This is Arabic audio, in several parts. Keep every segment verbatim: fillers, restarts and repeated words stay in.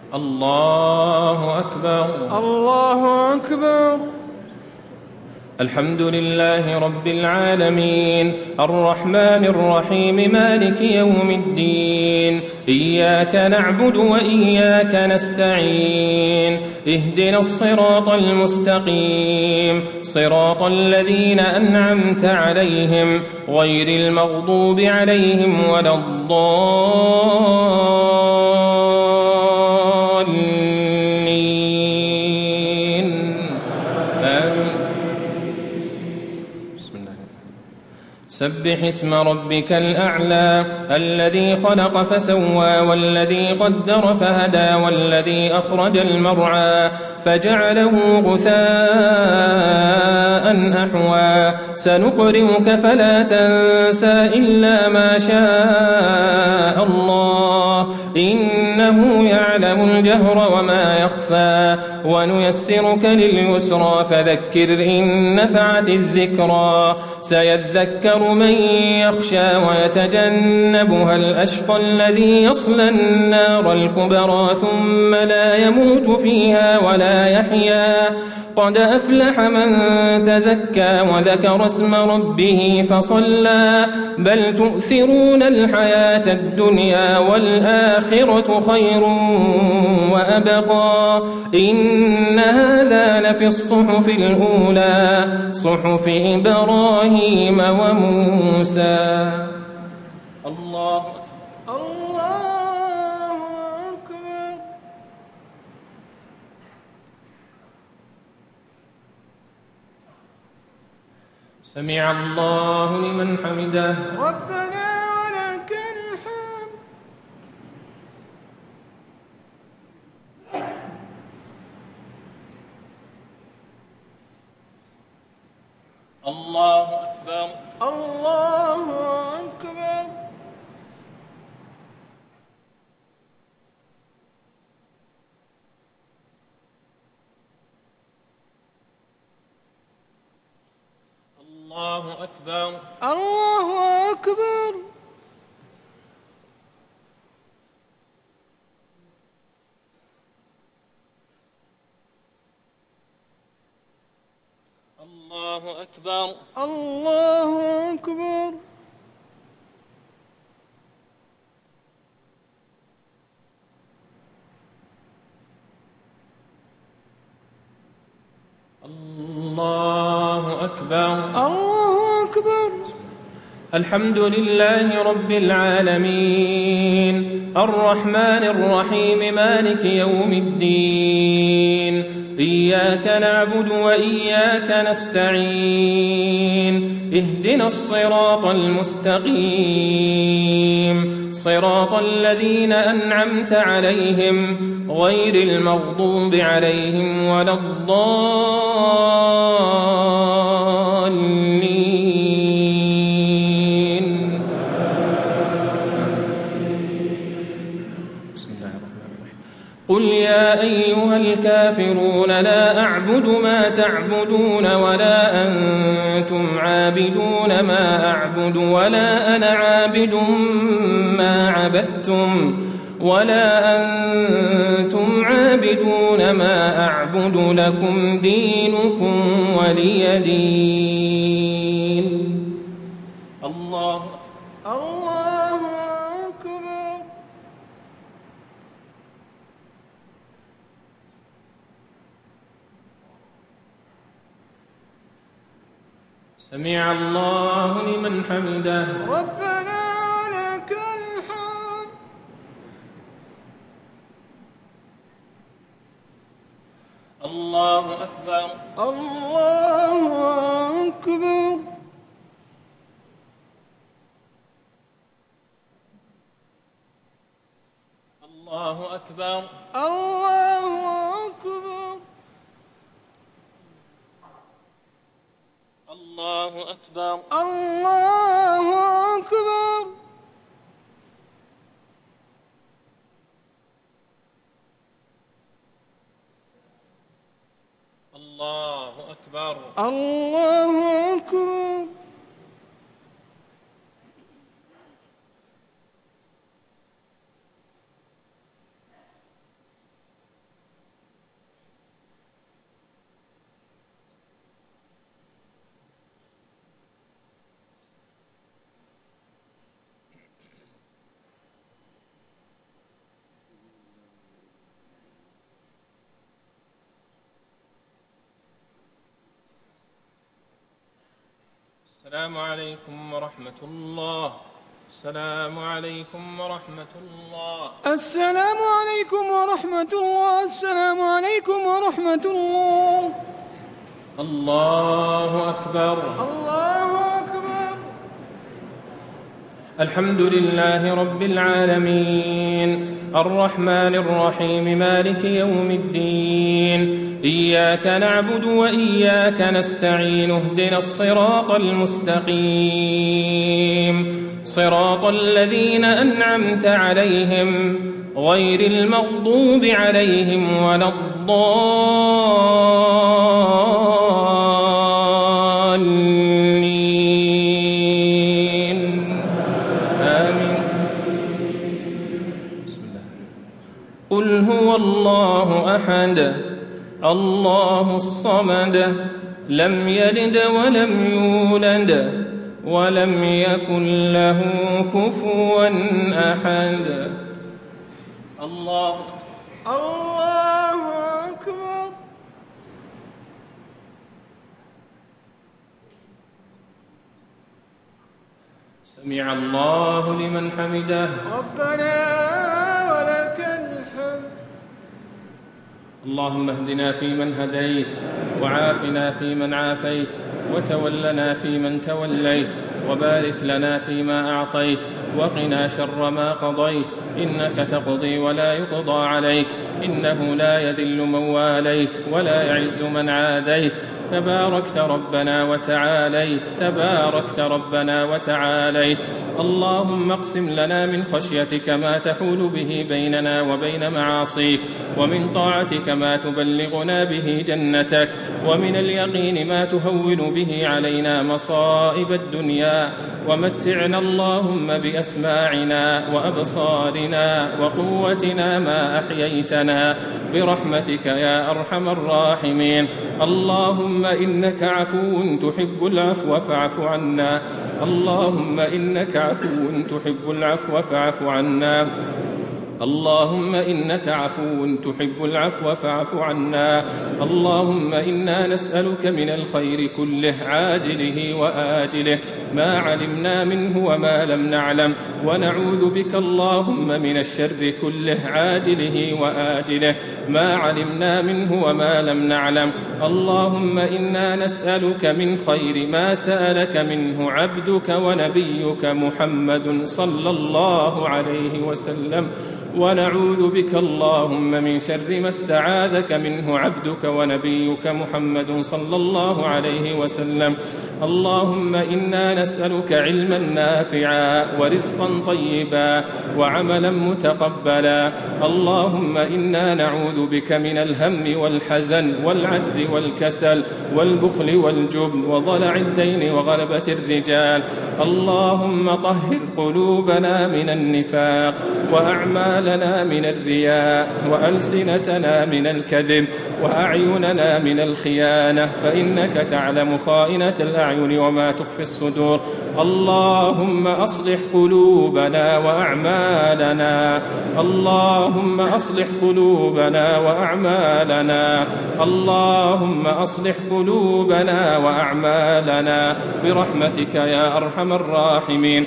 الله أكبر. الله أكبر. الحمد لله رب العالمين الرحمن الرحيم مالك يوم الدين إياك نعبد وإياك نستعين اهدنا الصراط المستقيم صراط الذين أنعمت عليهم غير المغضوب عليهم ولا الضالين آمين. سبح اسم ربك الأعلى الذي خلق فسوى والذي قدر فهدى والذي أخرج المرعى فجعله غثاء أحوى سنقرئك فلا تنسى إلا ما شاء الله إنه يعلم الجهر وما يخفى ونيسرك لليسرى فذكر إن نفعت الذكرى سيذكر من يخشى ويتجنبها الأشقى الذي يصلى النار الكبرى ثم لا يموت فيها ولا يحيا قد أفلح من تزكى وذكر اسم ربه فصلى بل تؤثرون الحياة الدنيا والآخرة خير وأبقى إن هذا لفي الصحف الأولى صحف إبراهيم وموسى. الله الله أكبر. سمع الله لمن حمده ربنا ولك الحمد. الله أكبر. الله أكبر. الله أكبر. الله أكبر. الله أكبر. الله أكبر. الله أكبر. الله أكبر. الحمد لله رب العالمين الرحمن الرحيم مالك يوم الدين إياك نعبد وإياك نستعين اهدنا الصراط المستقيم صراط الذين أنعمت عليهم غير المغضوب عليهم ولا الضالين. بسم الله الرحمن الرحيم. قل يا أيها الكافرون لا أعبد ما تعبدون ولا أنتم عابدون ما أعبد ولا أنا عابد ما عبدتم ولا أنتم عابدون ما أعبد لكم دينكم ولي دين. الله الله أكبر. سمع الله لمن حمده ربنا ولك الحمد. الله أكبر. الله أكبر. الله أكبر. الله أكبر. الله أكبر. الله أكبر. الله أكبر. الله أكبر. السلام عليكم ورحمة الله. السلام عليكم ورحمة الله. السلام عليكم ورحمة الله. السلام عليكم ورحمة الله. الله أكبر. الله أكبر. الحمد لله رب العالمين الرحمن الرحيم مالك يوم الدين إياك نعبد وإياك نستعين اهدنا الصراط المستقيم صراط الذين أنعمت عليهم غير المغضوب عليهم ولا الضالين آمين. بسم الله. قل هو الله أحد الله الصمد لم يلد ولم يولد ولم يكن له كفوا أحد. الله الله أكبر. سمع الله لمن حمده. ربنا ولك الحمد. اللهم اهدنا فيمن هديت وعافنا فيمن عافيت وتولنا فيمن توليت وبارك لنا فيما أعطيت وقنا شر ما قضيت إنك تقضي ولا يقضى عليك إنه لا يذل من واليت ولا يعز من عاديت تباركت ربنا وتعاليت تباركت ربنا وتعاليت. اللهم اقسم لنا من خشيتك ما تحول به بيننا وبين معاصيك ومن طاعتك ما تبلغنا به جنتك ومن اليقين ما تهون به علينا مصائب الدنيا ومتعنا اللهم بأسماعنا وأبصارنا وقوتنا ما أحييتنا برحمتك يا أرحم الراحمين. اللهم إنك عفو تحب العفو فاعف عنا. اللهم إنك عفو تحب العفو فاعف عنا. اللهم إنك عفو تحب العفو فاعف عنا. اللهم إنا نسألك من الخير كله عاجله وآجله ما علمنا منه وما لم نعلم ونعوذ بك اللهم من الشر كله عاجله وآجله ما علمنا منه وما لم نعلم. اللهم إنا نسألك من خير ما سألك منه عبدك ونبيك محمد صلى الله عليه وسلم ونعوذ بك اللهم من شر ما استعاذك منه عبدك ونبيك محمد صلى الله عليه وسلم. اللهم إنا نسألك علما نافعا ورزقا طيبا وعملا متقبلا. اللهم إنا نعوذ بك من الهم والحزن والعجز والكسل والبخل والجبن وضلع الدين وغلبة الرجال. اللهم طهر قلوبنا من النفاق وأعمالنا لنا من الرياء وألسنتنا من الكذب وأعيننا من الخيانة فإنك تعلم خائنة الأعين وما تخفي الصدور. اللهم أصلح قلوبنا وأعمالنا. اللهم أصلح قلوبنا وأعمالنا. اللهم أصلح قلوبنا وأعمالنا برحمتك يا أرحم الراحمين.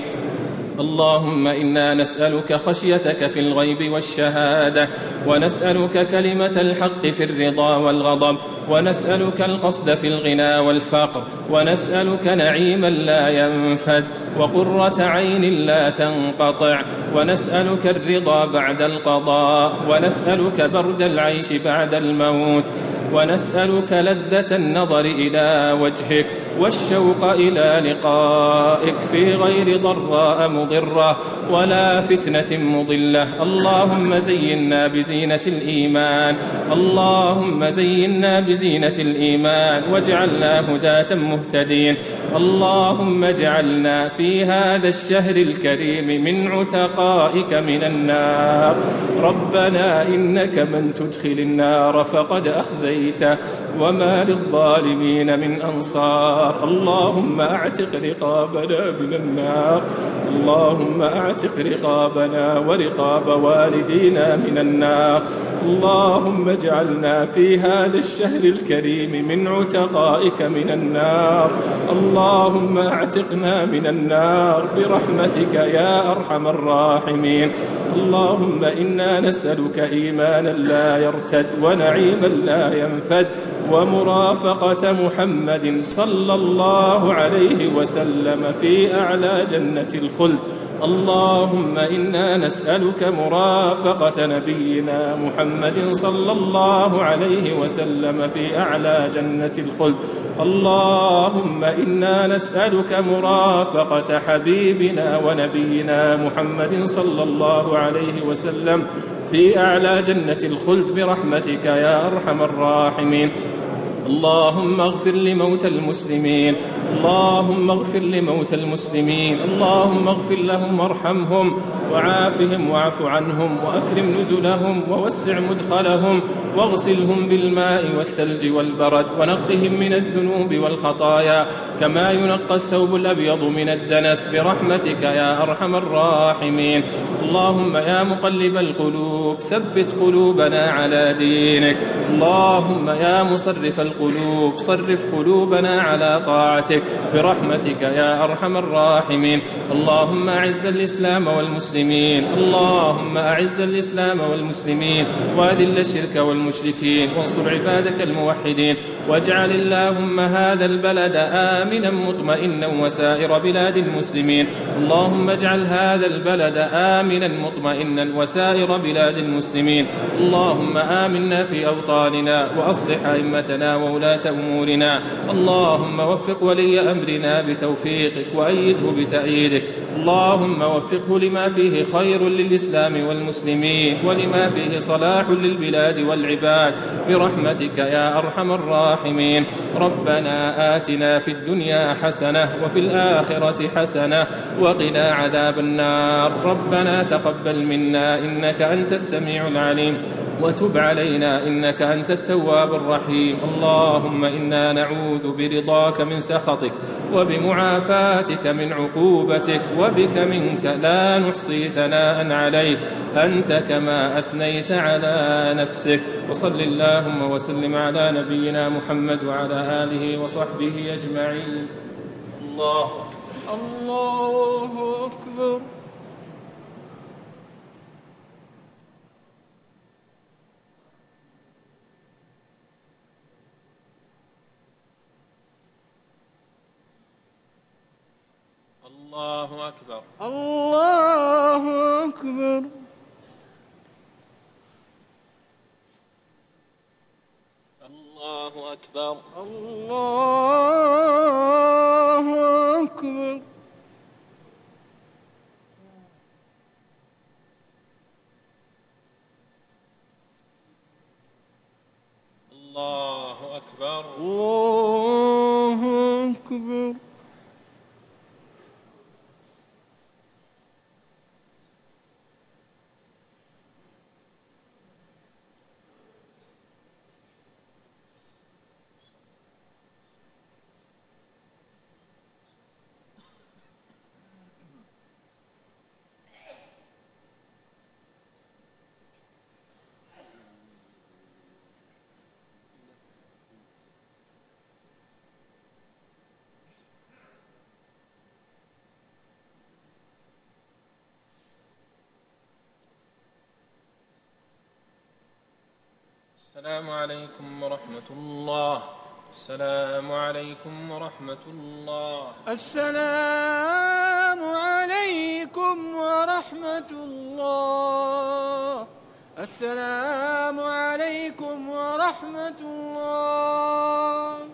اللهم إنا نسألك خشيتك في الغيب والشهادة ونسألك كلمة الحق في الرضا والغضب ونسألك القصد في الغنى والفقر ونسألك نعيما لا ينفد وقرة عين لا تنقطع ونسألك الرضا بعد القضاء ونسألك برد العيش بعد الموت ونسألك لذة النظر إلى وجهك والشوق إلى لقائك في غير ضراء مضرة ولا فتنة مضلة. اللهم زينا بزينة الإيمان. اللهم زينا بزينة الإيمان واجعلنا هداة مهتدين. اللهم اجعلنا في هذا الشهر الكريم من عتقائك من النار. ربنا إنك من تدخل النار فقد أخزيته وما للظالمين من أنصار. اللهم أعتق رقابنا من النار. اللهم أعتق رقابنا ورقاب والدينا من النار. اللهم اجعلنا في هذا الشهر الكريم من عتقائك من النار. اللهم اعتقنا من النار برحمتك يا أرحم الراحمين. اللهم إنا نسألك إيمانا لا يرتد ونعيما لا ينفد ومرافقة محمد صلى الله عليه وسلم في أعلى جنة الخلد. اللهم إنا نسألك مرافقة نبينا محمد صلى الله عليه وسلم في أعلى جنة الخلد. اللهم إنا نسألك مرافقة حبيبنا ونبينا محمد صلى الله عليه وسلم في أعلى جنة الخلد برحمتك يا أرحم الراحمين. اللهم اغفر لموتى المسلمين. اللهم اغفر لموتى المسلمين. اللهم اغفر لهم وارحمهم وعافهم واعف عنهم وأكرم نزلهم ووسع مدخلهم واغسلهم بالماء والثلج والبرد ونقهم من الذنوب والخطايا كما ينقى الثوب الأبيض من الدنس برحمتك يا أرحم الراحمين. اللهم يا مقلب القلوب ثبت قلوبنا على دينك. اللهم يا مصرف القلوب صرف قلوبنا على طاعتك برحمتك يا أرحم الراحمين. اللهم أعز الإسلام والمسلمين. اللهم أعز الإسلام والمسلمين وأذل الشرك والمشركين وانصر عبادك الموحدين واجعل اللهم هذا البلد آمنا مطمئنا وسائر بلاد المسلمين. اللهم اجعل هذا البلد آمنا مطمئنا وسائر بلاد المسلمين. اللهم آمنا في أوطاننا وأصلح أئمتنا وولاة أمورنا. اللهم وفق ولي أمرنا بتوفيقك وأيده بتأييدك. اللهم وفقه لما فيه خير للإسلام والمسلمين ولما فيه صلاح للبلاد والعباد برحمتك يا أرحم الراحمين. ربنا آتنا في الدنيا حسنة وفي الآخرة حسنة وقنا عذاب النار. ربنا تقبل منا إنك أنت السميع العليم وتب علينا إنك أنت التواب الرحيم. اللهم إنا نعوذ برضاك من سخطك وبمعافاتك من عقوبتك وبك منك لا نحصي ثناء عليك أنت كما أثنيت على نفسك. وصل اللهم وسلم على نبينا محمد وعلى آله وصحبه أجمعين. الله الله أكبر. الله أكبر. الله أكبر. الله أكبر. الله أكبر. الله أكبر. الله أكبر. السلام عليكم ورحمة الله. السلام عليكم ورحمة الله. السلام عليكم ورحمة الله. السلام عليكم ورحمة الله.